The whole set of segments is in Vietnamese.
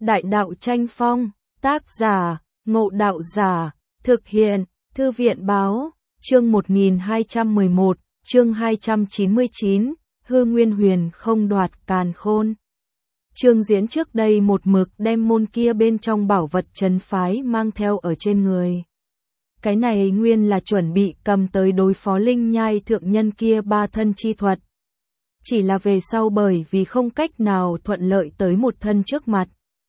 Đại đạo tranh phong, tác giả, Ngộ Đạo Giả, thực hiện, Thư viện báo, chương 1211, chương 299, Hư Nguyên Huyền không đoạt càn khôn. Trương Diễn trước đây một mực đem môn kia bên trong bảo vật trấn phái mang theo ở trên người. Cái này nguyên là chuẩn bị cầm tới đối phó linh nhai thượng nhân kia ba thân chi thuật. Chỉ là về sau bởi vì không cách nào thuận lợi tới một thân trước mặt,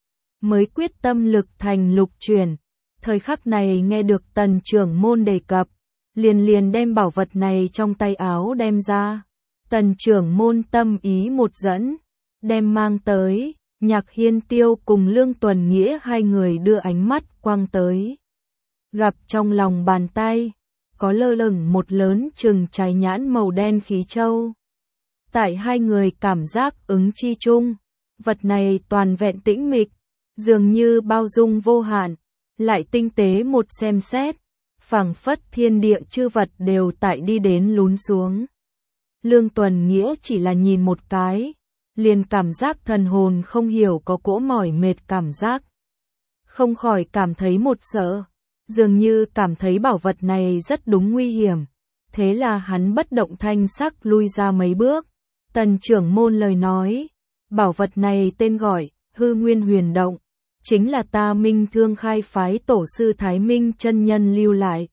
mới quyết tâm lực thành lục chuyển. Thời khắc này nghe được Tần trưởng môn đề cập, liền đem bảo vật này trong tay áo đem ra. Tần trưởng môn tâm ý một dẫn, đem mang tới. Nhạc Hiên Tiêu cùng Lương Tuần Nghĩa hai người đưa ánh mắt quang tới. Gặp trong lòng bàn tay, có lơ lửng một lớn chừng trái nhãn màu đen khí châu. Tại hai người cảm giác ứng chi chung, vật này toàn vẹn tĩnh mịch, dường như bao dung vô hạn, lại tinh tế một xem xét, phảng phất thiên địa chư vật đều tại đi đến lún xuống. Lương Tuần Nghĩa chỉ là nhìn một cái, liền cảm giác thần hồn không hiểu có cỗ mỏi mệt cảm giác. Không khỏi cảm thấy một sợ, dường như cảm thấy bảo vật này rất đúng nguy hiểm. Thế là hắn bất động thanh sắc lui ra mấy bước. Tần trưởng môn lời nói, bảo vật này tên gọi Hư Nguyên Huyền Động, chính là ta Minh Thương khai phái tổ sư Thái Minh chân nhân lưu lại.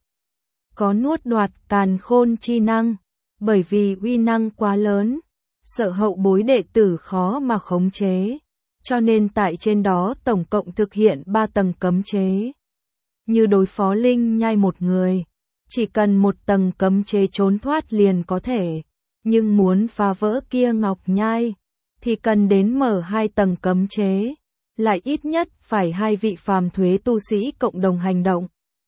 Có nuốt đoạt càn khôn chi năng, bởi vì uy năng quá lớn, sợ hậu bối đệ tử khó mà khống chế, cho nên tại trên đó tổng cộng thực hiện 3 tầng cấm chế. Như đối phó linh nhai một người, chỉ cần một tầng cấm chế trốn thoát liền có thể, nhưng muốn phá vỡ kia ngọc nhai, thì cần đến mở 2 tầng cấm chế, lại ít nhất phải 2 vị phàm thuế tu sĩ cộng đồng hành động,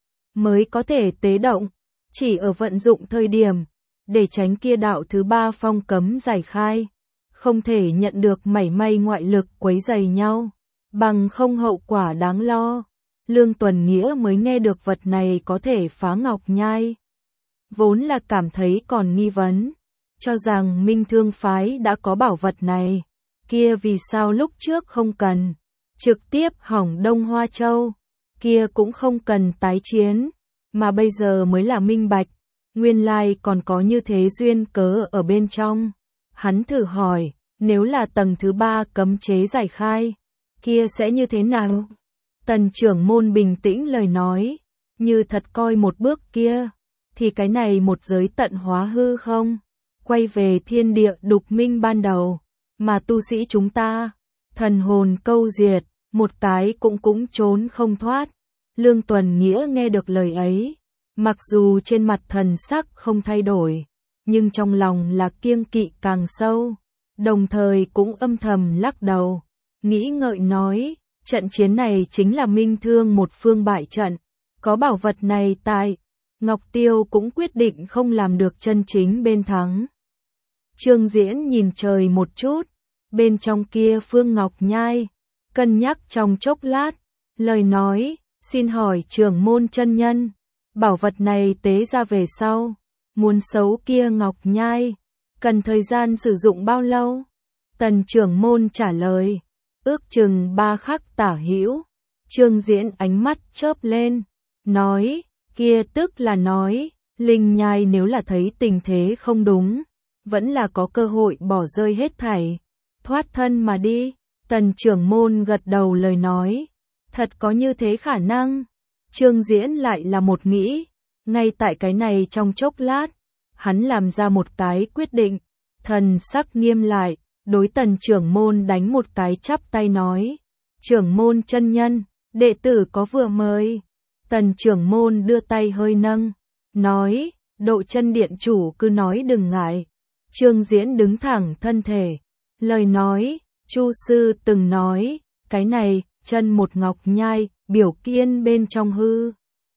mới có thể tế động, chỉ ở vận dụng thời điểm, để tránh kia đạo thứ 3 phong cấm giải khai, không thể nhận được mảy may ngoại lực quấy rầy nhau, bằng không hậu quả đáng lo. Lương Tuần Nghĩa mới nghe được vật này có thể phá ngọc nhai, vốn là cảm thấy còn nghi vấn, cho rằng Minh Thương phái đã có bảo vật này, kia vì sao lúc trước không cần, trực tiếp hỏng Đông Hoa Châu, kia cũng không cần tái chiến, mà bây giờ mới là minh bạch, nguyên lai còn có như thế duyên cớ ở bên trong. Hắn thử hỏi, nếu là tầng thứ 3 cấm chế giải khai, kia sẽ như thế nào? Tần trưởng môn bình tĩnh lời nói, như thật coi một bước kia, thì cái này một giới tận hóa hư không, quay về thiên địa đục minh ban đầu, mà tu sĩ chúng ta, thần hồn câu diệt, một cái cũng trốn không thoát. Lương Tuần Nghĩa nghe được lời ấy, mặc dù trên mặt thần sắc không thay đổi, nhưng trong lòng là kiêng kỵ càng sâu, đồng thời cũng âm thầm lắc đầu, nghĩ ngợi nói, trận chiến này chính là Minh Thương một phương bại trận, có bảo vật này tại, Ngọc Tiêu cũng quyết định không làm được chân chính bên thắng. Trương Diễn nhìn trời một chút, bên trong kia phương ngọc nhai, cân nhắc trong chốc lát, lời nói, xin hỏi trưởng môn chân nhân, bảo vật này tế ra về sau, muốn xấu kia ngọc nhai, cần thời gian sử dụng bao lâu? Tần trưởng môn trả lời, ước chừng 3 khắc tả hữu. Trương Diễn ánh mắt chớp lên, nói, kia tức là nói, linh nhai nếu là thấy tình thế không đúng, vẫn là có cơ hội bỏ rơi hết thảy, thoát thân mà đi. Tần trưởng môn gật đầu lời nói, thật có như thế khả năng. Trương Diễn lại là một nghĩ, ngay tại cái này trong chốc lát, hắn làm ra một cái quyết định, thần sắc nghiêm lại, đối Tần trưởng môn đánh một cái chắp tay nói, trưởng môn chân nhân, đệ tử có vừa mời. Tần trưởng môn đưa tay hơi nâng, nói, Độ Chân điện chủ cứ nói đừng ngại. Trương Diễn đứng thẳng thân thể, lời nói, Chu sư từng nói, cái này, chân một ngọc nhai, biểu kiên bên trong hư,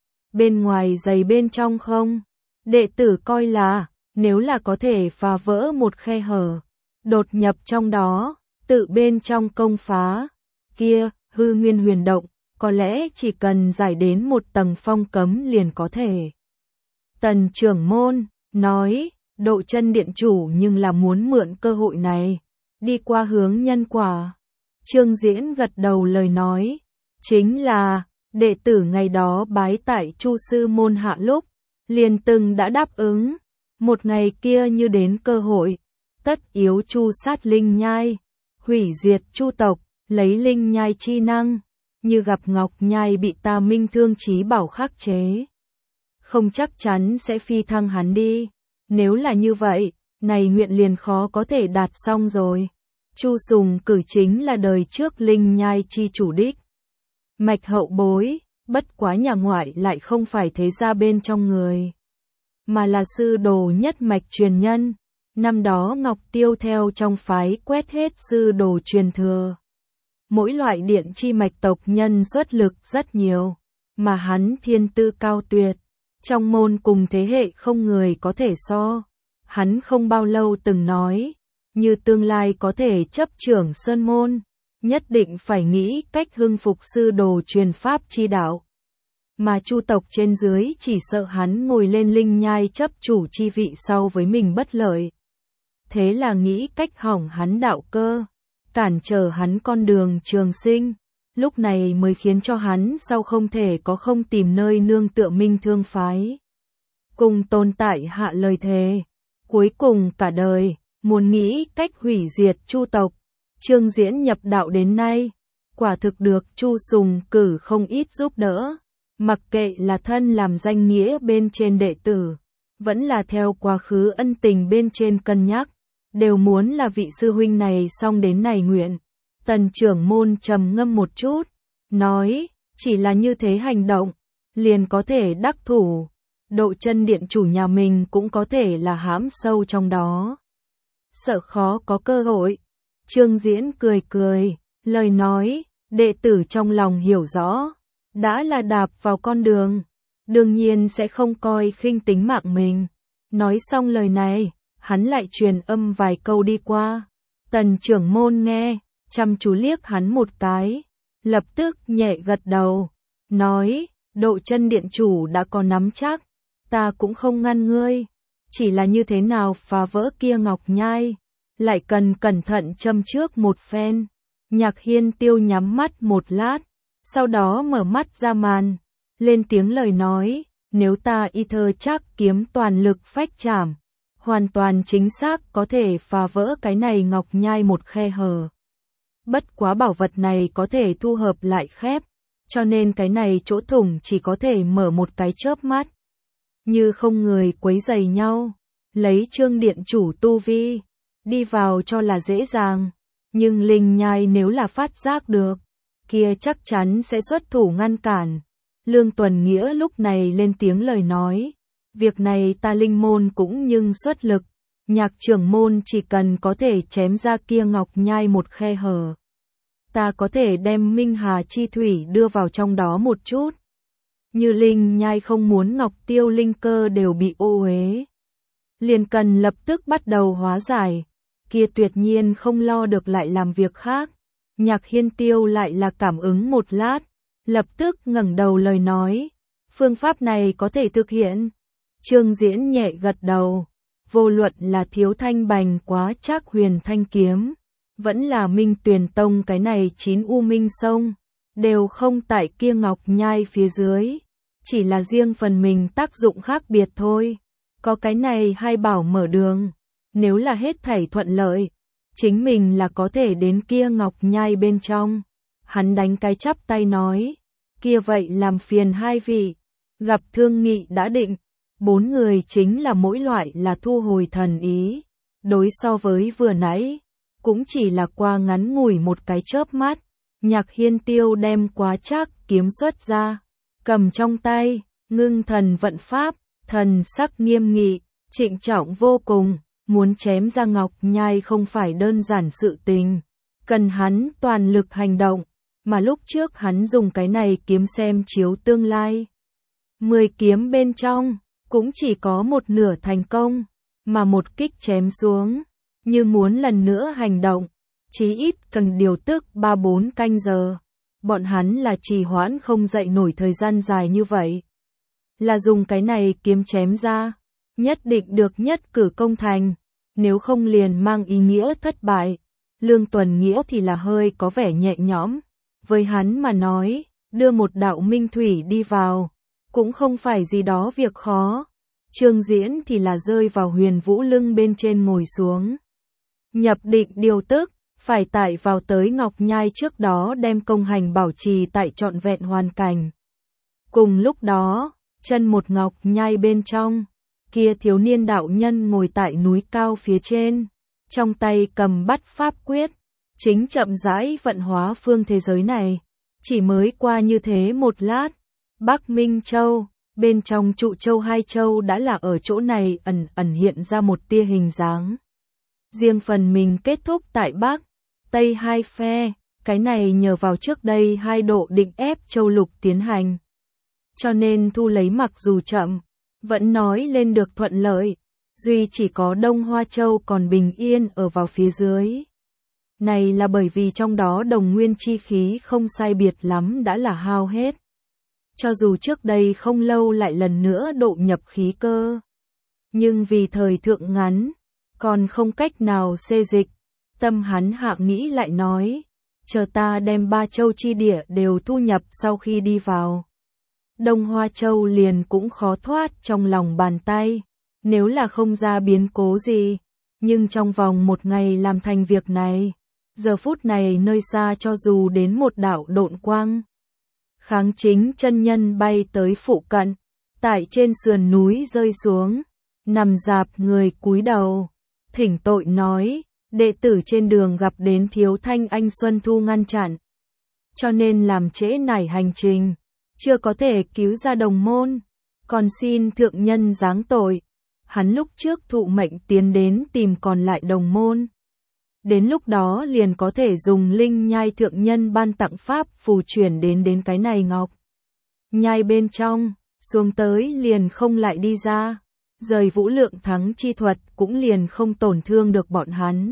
bên ngoài dày bên trong không. Đệ tử coi là, nếu là có thể phá vỡ một khe hở, đột nhập trong đó, tự bên trong công phá, kia, Hư Nguyên Huyền Động, có lẽ chỉ cần giải đến một tầng phong cấm liền có thể. Tần trưởng môn, nói, Độ Chân điện chủ nhưng là muốn mượn cơ hội này, đi qua hướng nhân quả. Trương Diễn gật đầu lời nói, chính là, đệ tử ngày đó bái tại Chu sư môn hạ lúc, liền từng đã đáp ứng, một ngày kia như đến cơ hội, tất yếu chu sát linh nhai, hủy diệt chu tộc, lấy linh nhai chi năng, như gặp ngọc nhai bị ta minh thương chí bảo khắc chế. Không chắc chắn sẽ phi thăng hắn đi, nếu là như vậy, này nguyện liền khó có thể đạt xong rồi. Chu Sùng Cử chính là đời trước linh nhai chi chủ đích. Mạch hậu bối, bất quá nhà ngoại lại không phải thế gia bên trong người, mà là sư đồ nhất mạch truyền nhân. Năm đó Ngọc Tiêu theo trong phái quét hết sư đồ truyền thừa. Mỗi loại điện chi mạch tộc nhân xuất lực rất nhiều, mà hắn thiên tư cao tuyệt, trong môn cùng thế hệ không người có thể so. Hắn không bao lâu từng nói, như tương lai có thể chấp trưởng sơn môn, nhất định phải nghĩ cách hưng phục sư đồ truyền pháp chi đạo. Mà chu tộc trên dưới chỉ sợ hắn ngồi lên linh nhai chấp chủ chi vị sau với mình bất lợi. Thế là nghĩ cách hỏng hắn đạo cơ, cản trở hắn con đường trường sinh, lúc này mới khiến cho hắn sau không thể có không tìm nơi nương tựa minh thương phái. Cùng tồn tại hạ lời thề, cuối cùng cả đời, muốn nghĩ cách hủy diệt chu tộc. Trương Diễn nhập đạo đến nay, quả thực được Chu Sùng Cử không ít giúp đỡ, mặc kệ là thân làm danh nghĩa bên trên đệ tử, vẫn là theo quá khứ ân tình bên trên cân nhắc, đều muốn là vị sư huynh này xong đến này nguyện. Tần trưởng môn trầm ngâm một chút, nói, chỉ là như thế hành động, liền có thể đắc thủ, Độ Chân điện chủ nhà mình cũng có thể là hãm sâu trong đó. Sợ khó có cơ hội. Trương Diễn cười cười, lời nói, đệ tử trong lòng hiểu rõ, đã là đạp vào con đường, đương nhiên sẽ không coi khinh tính mạng mình. Nói xong lời này, hắn lại truyền âm vài câu đi qua. Tần trưởng môn nghe, chăm chú liếc hắn một cái, lập tức nhẹ gật đầu, nói, Độ Chân điện chủ đã có nắm chắc, ta cũng không ngăn ngươi, chỉ là như thế nào phá vỡ kia ngọc nhai, lại cần cẩn thận châm trước một phen. Nhạc Hiên Tiêu nhắm mắt một lát, sau đó mở mắt ra màn, lên tiếng lời nói, nếu ta y thơ chắc kiếm toàn lực phách chảm, hoàn toàn chính xác có thể phá vỡ cái này ngọc nhai một khe hở. Bất quá bảo vật này có thể thu hợp lại khép, cho nên cái này chỗ thủng chỉ có thể mở một cái chớp mắt. Như không người quấy rầy nhau, lấy Trương điện chủ tu vi, đi vào cho là dễ dàng, nhưng linh nhai nếu là phát giác được, kia chắc chắn sẽ xuất thủ ngăn cản. Lương Tuần Nghĩa lúc này lên tiếng lời nói, việc này ta linh môn cũng nhưng xuất lực, Nhạc trưởng môn chỉ cần có thể chém ra kia ngọc nhai một khe hở, ta có thể đem Minh Hà chi thủy đưa vào trong đó một chút. Như linh nhai không muốn Ngọc Tiêu linh cơ đều bị ô uế, liền cần lập tức bắt đầu hóa giải, kia tuyệt nhiên không lo được lại làm việc khác. Nhạc Hiên Tiêu lại là cảm ứng một lát, lập tức ngẩng đầu lời nói, phương pháp này có thể thực hiện. Trương Diễn nhẹ gật đầu, vô luận là Thiếu Thanh Bành Quá Trác Huyền Thanh kiếm, vẫn là Minh Tuyền Tông cái này 9 U Minh Sông, đều không tại kia ngọc nhai phía dưới, chỉ là riêng phần mình tác dụng khác biệt thôi. Có cái này hai bảo mở đường, nếu là hết thảy thuận lợi, chính mình là có thể đến kia ngọc nhai bên trong. Hắn đánh cái chắp tay nói, kia vậy làm phiền hai vị. Gặp thương nghị đã định, 4 người chính là mỗi loại là thu hồi thần ý, đối so với vừa nãy, cũng chỉ là qua ngắn ngủi một cái chớp mắt. Nhạc Hiên Tiêu đem Quá Trác kiếm xuất ra, cầm trong tay, ngưng thần vận pháp, thần sắc nghiêm nghị, trịnh trọng vô cùng, muốn chém ra ngọc nhai không phải đơn giản sự tình, cần hắn toàn lực hành động, mà lúc trước hắn dùng cái này kiếm xem chiếu tương lai. 10 kiếm bên trong, cũng chỉ có một nửa thành công, mà một kích chém xuống, như muốn lần nữa hành động, chí ít cần điều tức 3-4 canh giờ. Bọn hắn là trì hoãn không dậy nổi thời gian dài như vậy. Là dùng cái này kiếm chém ra, nhất định được nhất cử công thành, nếu không liền mang ý nghĩa thất bại. Lương Tuần Nghĩa thì là hơi có vẻ nhẹ nhõm. Với hắn mà nói, đưa một đạo minh thủy đi vào, cũng không phải gì đó việc khó. Trương Diễn thì là rơi vào Huyền Vũ lưng bên trên ngồi xuống. Nhập định điều tức, phải tải vào tới Ngọc Nhai trước đó đem công hành bảo trì tại trọn vẹn hoàn cảnh. Cùng lúc đó, chân một Ngọc Nhai bên trong, kia thiếu niên đạo nhân ngồi tại núi cao phía trên, trong tay cầm bắt pháp quyết, chính chậm rãi vận hóa phương thế giới này. Chỉ mới qua như thế một lát, Bắc Minh Châu, bên trong trụ châu hai châu đã là ở chỗ này ẩn ẩn hiện ra một tia hình dáng. Riêng phần mình kết thúc tại Bắc, Tây hai phe, cái này nhờ vào trước đây hai độ định ép châu lục tiến hành. Cho nên thu lấy mặc dù chậm, vẫn nói lên được thuận lợi, duy chỉ có Đông Hoa Châu còn bình yên ở vào phía dưới. Này là bởi vì trong đó đồng nguyên chi khí không sai biệt lắm đã là hao hết. Cho dù trước đây không lâu lại lần nữa độ nhập khí cơ. Nhưng vì thời thượng ngắn, còn không cách nào xê dịch, tâm hắn hạ nghĩ lại nói, chờ ta đem ba châu chi địa đều thu nhập sau khi đi vào. Đông Hoa Châu liền cũng khó thoát trong lòng bàn tay, nếu là không ra biến cố gì, nhưng trong vòng một ngày làm thành việc này, giờ phút này nơi xa cho dù đến một đạo độn quang. Kháng Chính chân nhân bay tới phụ cận, tại trên sườn núi rơi xuống, nằm dạp người cúi đầu, thỉnh tội nói, đệ tử trên đường gặp đến Thiếu Thanh Anh Xuân Thu ngăn chặn, cho nên làm trễ nải hành trình, chưa có thể cứu ra đồng môn, còn xin thượng nhân giáng tội. Hắn lúc trước thụ mệnh tiến đến tìm còn lại đồng môn. Đến lúc đó liền có thể dùng linh nhai thượng nhân ban tặng pháp phù chuyển đến cái này ngọc nhai bên trong, xuống tới liền không lại đi ra, rời Vũ Lượng Thắng chi thuật cũng liền không tổn thương được bọn hắn.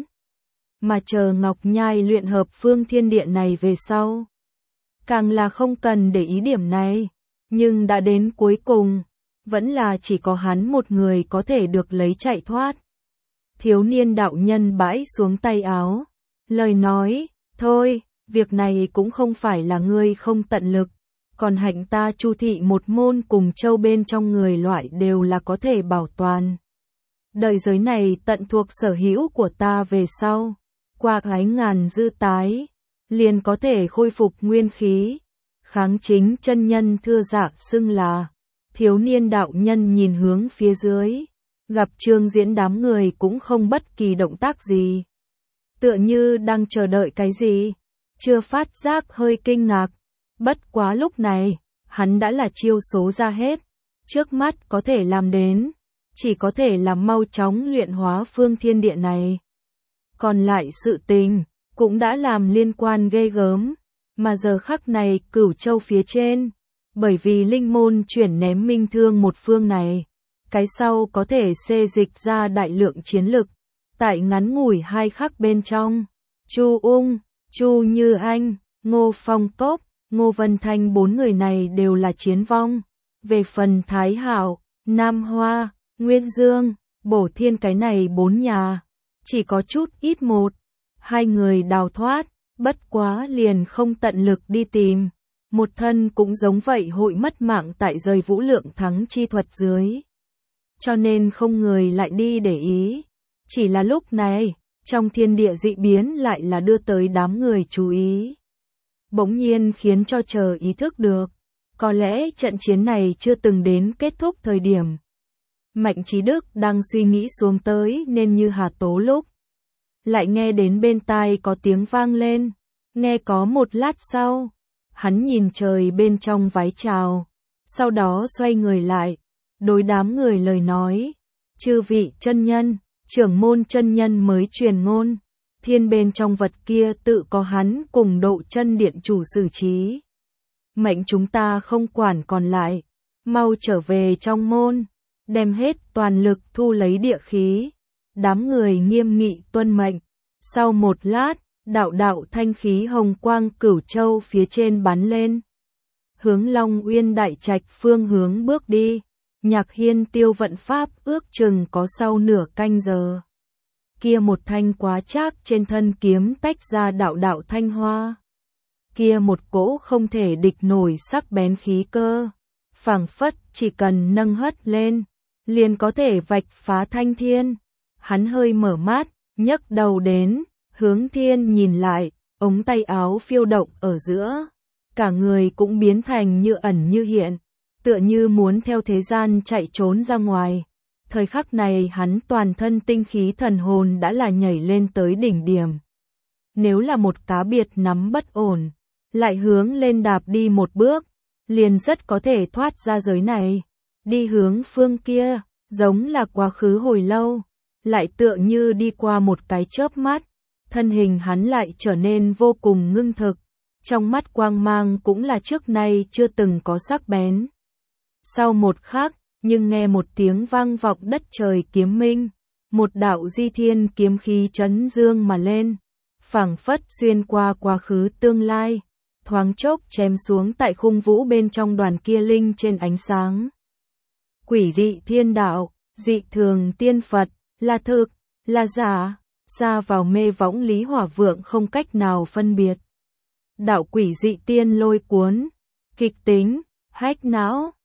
Mà chờ ngọc nhai luyện hợp phương thiên địa này về sau, càng là không cần để ý điểm này, nhưng đã đến cuối cùng, vẫn là chỉ có hắn một người có thể được lấy chạy thoát. Thiếu niên đạo nhân bãi xuống tay áo, lời nói, thôi, việc này cũng không phải là ngươi không tận lực, còn hạnh ta Chu thị một môn cùng châu bên trong người loại đều là có thể bảo toàn. Đời giới này tận thuộc sở hữu của ta về sau, qua ái ngàn dư tái, liền có thể khôi phục nguyên khí. Kháng Chính chân nhân thưa dạ xưng là, thiếu niên đạo nhân nhìn hướng phía dưới. Gặp Trương Diễn đám người cũng không bất kỳ động tác gì. Tựa như đang chờ đợi cái gì. Chưa phát giác hơi kinh ngạc. Bất quá lúc này, hắn đã là chiêu số ra hết. Trước mắt có thể làm đến. Chỉ có thể làm mau chóng luyện hóa phương thiên địa này. Còn lại sự tình, cũng đã làm liên quan ghê gớm. Mà giờ khắc này Cửu Châu phía trên. Bởi vì linh môn chuyển ném minh thương một phương này. Cái sau có thể xê dịch ra đại lượng chiến lực, tại ngắn ngủi hai khắc bên trong, Chu Ung, Chu Như Anh, Ngô Phong Cốc, Ngô Vân Thanh bốn người này đều là chiến vong. Về phần Thái Hạo, Nam Hoa, Nguyên Dương, Bổ Thiên cái này bốn nhà, chỉ có chút ít một, hai người đào thoát, bất quá liền không tận lực đi tìm. Một thân cũng giống vậy hội mất mạng tại rời Vũ Lượng Thắng chi thuật dưới. Cho nên không người lại đi để ý. Chỉ là lúc này, trong thiên địa dị biến lại là đưa tới đám người chú ý. Bỗng nhiên khiến cho chờ ý thức được. Có lẽ trận chiến này chưa từng đến kết thúc thời điểm. Mạnh Chí Đức đang suy nghĩ xuống tới nên như hà tố lúc. Lại nghe đến bên tai có tiếng vang lên. Nghe có một lát sau. Hắn nhìn trời bên trong váy chào. Sau đó xoay người lại. Đối đám người lời nói, chư vị chân nhân, trưởng môn chân nhân mới truyền ngôn, thiên bên trong vật kia tự có hắn cùng độ chân điện chủ xử trí. Mệnh chúng ta không quản còn lại, mau trở về trong môn, đem hết toàn lực thu lấy địa khí. Đám người nghiêm nghị tuân mệnh, sau một lát, đạo đạo thanh khí hồng quang Cửu Châu phía trên bắn lên. Hướng Long Uyên Đại Trạch phương hướng bước đi. Nhạc Hiên tiêu vận pháp ước chừng có sau nửa canh giờ. kia một thanh quá trác trên thân kiếm tách ra đạo đạo thanh hoa. Kia một cỗ không thể địch nổi sắc bén khí cơ, phảng phất chỉ cần nâng hất lên, liền có thể vạch phá thanh thiên. Hắn hơi mở mắt, nhấc đầu đến, hướng thiên nhìn lại, ống tay áo phiêu động ở giữa, cả người cũng biến thành như ẩn như hiện, tựa như muốn theo thế gian chạy trốn ra ngoài. Thời khắc này hắn toàn thân tinh khí thần hồn đã là nhảy lên tới đỉnh điểm. Nếu là một cá biệt nắm bất ổn, lại hướng lên đạp đi một bước, liền rất có thể thoát ra giới này, đi hướng phương kia, giống là quá khứ hồi lâu, lại tựa như đi qua một cái chớp mắt, thân hình hắn lại trở nên vô cùng ngưng thực, trong mắt quang mang cũng là trước nay chưa từng có sắc bén. Sau một khắc, nhưng nghe một tiếng vang vọng đất trời kiếm minh, một đạo di thiên kiếm khí chấn dương mà lên, phảng phất xuyên qua quá khứ tương lai, thoáng chốc chém xuống tại khung vũ bên trong đoàn kia linh trên ánh sáng. Quỷ dị thiên đạo, dị thường tiên Phật, là thực, là giả, xa vào mê võng Lý Hỏa Vượng không cách nào phân biệt. Đạo quỷ dị tiên lôi cuốn, kịch tính, hách não,